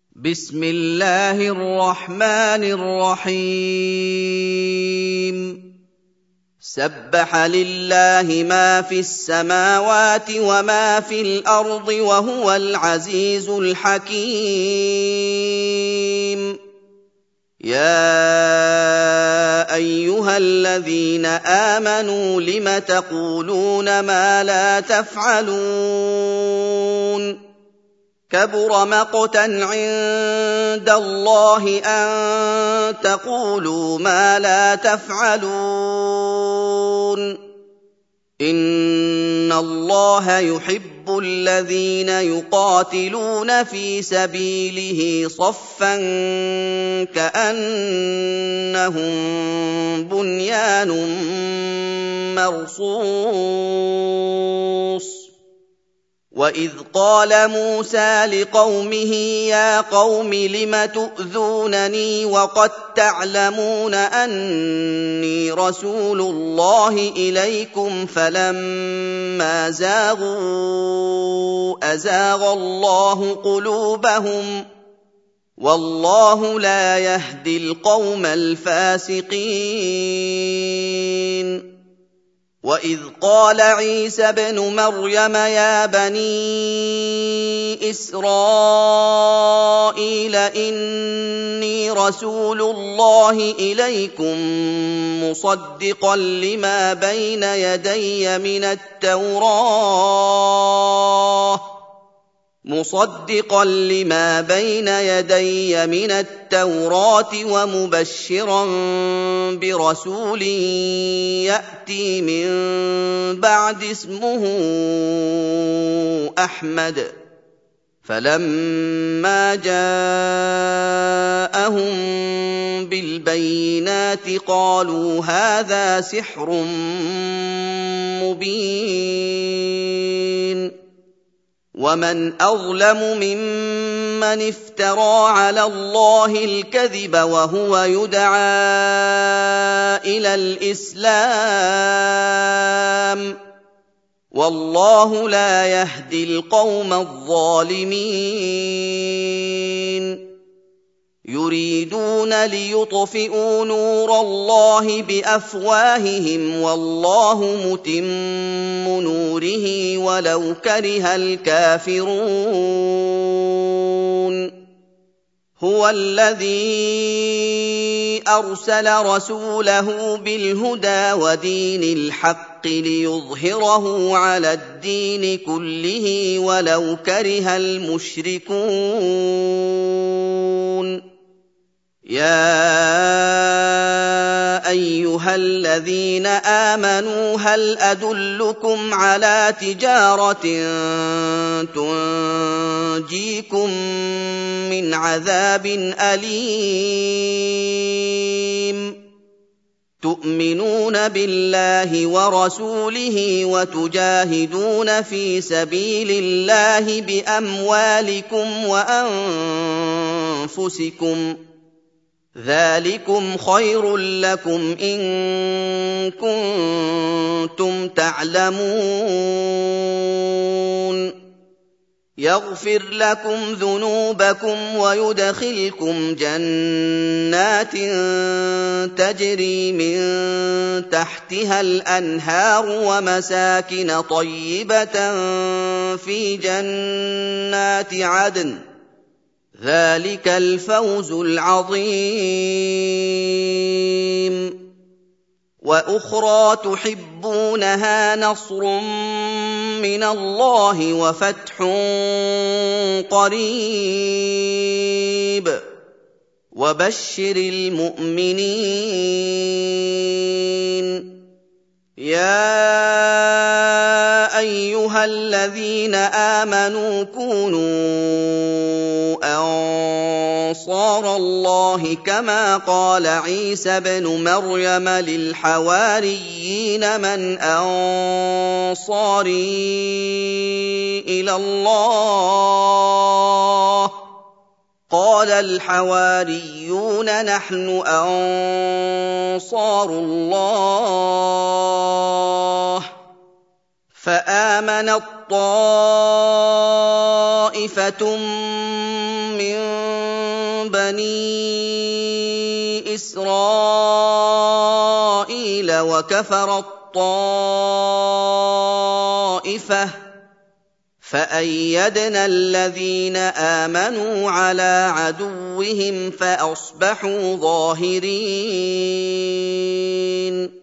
بسم الله الرحمن الرحيم سبح لله ما في السماوات وما في الأرض وهو العزيز الحكيم يا أيها الذين آمنوا لم تقولون ما لا تفعلون كبر مقتا عند الله أن تقولوا ما لا تفعلون إن الله يحب الذين يقاتلون في سبيله صفا كأنهم بنيان مرصوص وَإِذْ قَالَ مُوسَىٰ لِقَوْمِهِ يَا قَوْمِ لِمَ تُؤْذُونَنِي وَقَد تَّعْلَمُونَ أَنِّي رَسُولُ اللَّهِ إِلَيْكُمْ فَلَمَّا زَاغُوا أَزَاغَ اللَّهُ قُلُوبَهُمْ ۚ وَاللَّهُ لَا يَهْدِي الْقَوْمَ الْفَاسِقِينَ وَإِذْ قَالَ عِيسَى ابْنُ مَرْيَمَ يَا بَنِي إِسْرَائِيلَ إِنِّي رَسُولُ اللَّهِ إِلَيْكُم مُّصَدِّقًا لِّمَا بَيْنَ يَدَيَّ مِنَ التَّوْرَاةِ وَمُبَشِّرًا بِرَسُولٍ يَأْتِي مِن بَعْدِي اسْمُهُ أَحْمَدُ ۖ فَلَمَّا جَاءَهُم بِالْبَيِّنَاتِ قَالُوا هَٰذَا سِحْرٌ مُّبِينٌ وَمَنْ أَظْلَمُ مِمَّنِ افْتَرَىٰ عَلَى اللَّهِ الْكَذِبَ وَهُوَ يُدْعَىٰ إِلَى الْإِسْلَامِ ۚ وَاللَّهُ لَا يَهْدِي الْقَوْمَ الظَّالِمِينَ يُرِيدُونَ لِيُطْفِئُوا نُورَ اللَّهِ بِأَفْوَاهِهِمْ وَاللَّهُ مُتِمُّ نُورِهِ وَلَوْ كَرِهَ الْكَافِرُونَ هُوَ الَّذِي أَرْسَلَ رَسُولَهُ بِالْهُدَىٰ وَدِينِ الْحَقِّ لِيُظْهِرَهُ عَلَى الدِّينِ كُلِّهِ وَلَوْ كَرِهَ الْمُشْرِكُونَ يَا أَيُّهَا الَّذِينَ آمَنُوا هَلْ أَدُلُّكُمْ عَلَىٰ تِجَارَةٍ تُنجِيكُم مِّنْ عَذَابٍ أَلِيمٍ تُؤْمِنُونَ بِاللَّهِ وَرَسُولِهِ وَتُجَاهِدُونَ فِي سَبِيلِ اللَّهِ بِأَمْوَالِكُمْ وَأَنفُسِكُمْ ۚ ذَٰلِكُمْ خَيْرٌ لَّكُمْ إِن كُنتُمْ تَعْلَمُونَ يَغْفِرْ لَكُمْ ذُنُوبَكُمْ وَيُدْخِلْكُمْ جَنَّاتٍ تَجْرِي مِن تَحْتِهَا الْأَنْهَارُ وَمَسَاكِنَ طَيِّبَةً فِي جَنَّاتِ عَدْنٍ ۚ ذَٰلِكَ الْفَوْزُ الْعَظِيمُ وَأُخْرَىٰ تُحِبُّونَهَا نَصْرٌ مِّنَ اللَّهِ وَفَتْحٌ قَرِيبٌ وَبَشِّرِ الْمُؤْمِنِينَ يَا أَيُّهَا الَّذِينَ آمَنُوا كُونُوا أَنصَارَ اللَّهِ كَمَا قَالَ عِيسَى ابْنُ مَرْيَمَ لِلْحَوَارِيِّينَ مَنْ أَنصَارِي إِلَى اللَّهِ ۖ قَالَ الْحَوَارِيُّونَ نَحْنُ أَنصَارُ اللَّهِ ۖ فَآمَنَت طَّائِفَةٌ مِن بَنِي إِسْرَائِيلَ وَكَفَرَ الطَّائِفَةَ فَأَيَّدْنَا الَّذِينَ آمَنُوا عَلَىٰ عَدُوِّهِمْ فَأَصْبَحُوا ظَاهِرِينَ